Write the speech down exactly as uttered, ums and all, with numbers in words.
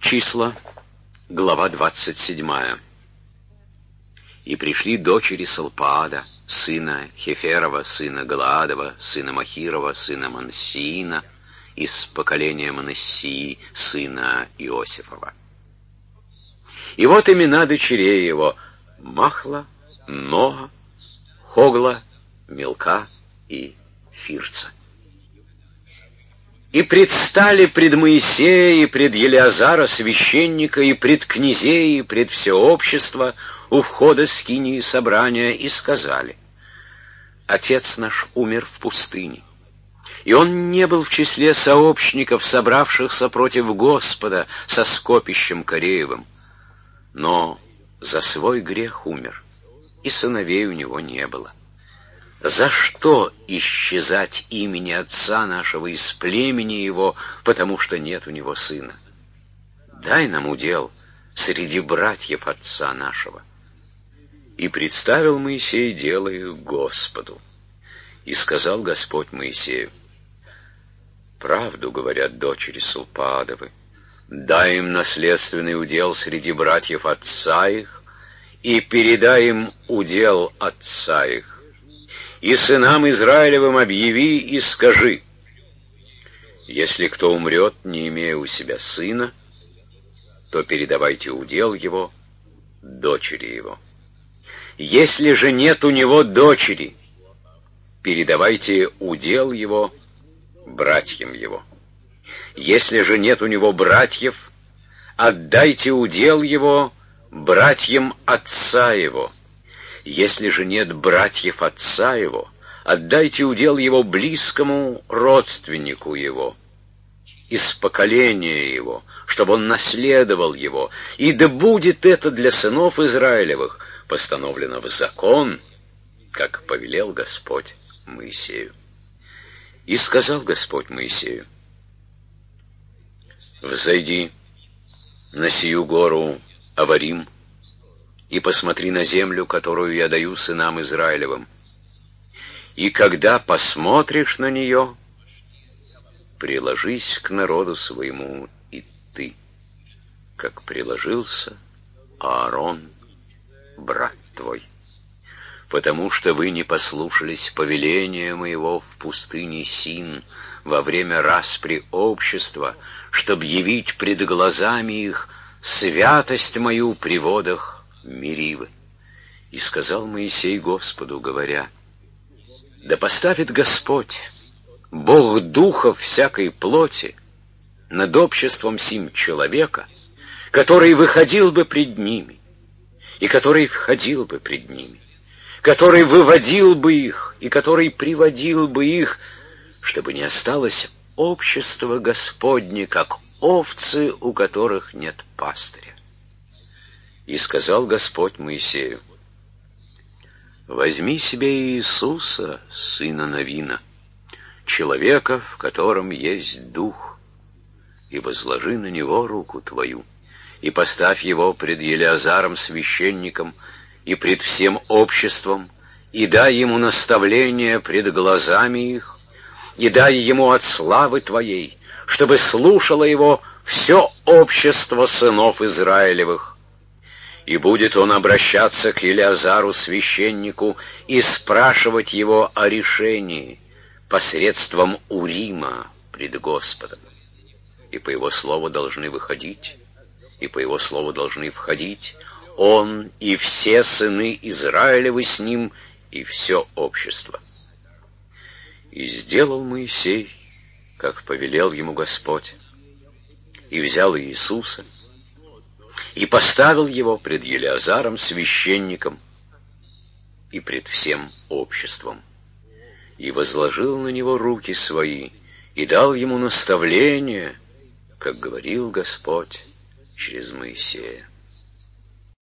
Числа, глава двадцать седьмая. И пришли дочери Салпаада, сына Хеферова, сына Галаадова, сына Махирова, сына Мanaссиина, из поколения Манассии, сына Иосифова. И вот имена дочерей его: Махла, Ноа, Хогла, Милка и Фирца. И предстали пред Моисея и пред Елеазара священника, и пред князей, и пред все общество у входа скинии собрания, и сказали: Отец наш умер в пустыне, и он не был в числе сообщников, собравшихся против Господа со скопищем Кореевым, но за свой грех умер, и сыновей у него не было. За что исчезать имени отца нашего из племени его, потому что нет у него сына? Дай нам удел среди братьев отца нашего. И представил Моисей дело их Господу. И сказал Господь Моисею: правду говорят дочери Салпаадовы, дай им наследственный удел среди братьев отца их, и передай им удел отца их. И сынам Израилевым объяви и скажи: если кто умрет, не имея у себя сына, то передавайте удел его дочери его. Если же нет у него дочери, передавайте удел его братьям его. Если же нет у него братьев, отдайте удел его братьям отца его. Если же нет братьев отца его, отдайте удел его близкому родственнику его, из поколения его, чтобы он наследовал его. И да будет это для сынов Израилевых постановлено в закон, как повелел Господь Моисею. И сказал Господь Моисею: взойди на сию гору Аварим, и посмотри на землю, которую я даю сынам Израилевым. И когда посмотришь на нее, приложись к народу своему и ты, как приложился Аарон, брат твой. Потому что вы не послушались повеления моего в пустыне Син во время распри общества, чтоб явить пред глазами их святость мою при водах Меривы. И сказал Моисей Господу, говоря: да поставит Господь, Бог духов всякой плоти, над обществом сим человека, который выходил бы пред ними, и который входил бы пред ними, который выводил бы их, и который приводил бы их, чтобы не осталось общества Господне, как овцы, у которых нет пастыря. И сказал Господь Моисею: возьми себе Иисуса, сына Навина, человека, в котором есть дух, и возложи на него руку твою, и поставь его пред Елеазаром священником и пред всем обществом, и дай ему наставление пред глазами их, и дай ему от славы твоей, чтобы слушало его все общество сынов Израилевых. И будет он обращаться к Елеазару священнику и спрашивать его о решении посредством Урима пред Господом. И по его слову должны выходить, и по его слову должны входить он и все сыны Израилевы с ним, и все общество. И сделал Моисей, как повелел ему Господь, и взял Иисуса, и поставил его пред Елеазаром священником и пред всем обществом, и возложил на него руки свои, и дал ему наставление, как говорил Господь через Моисея.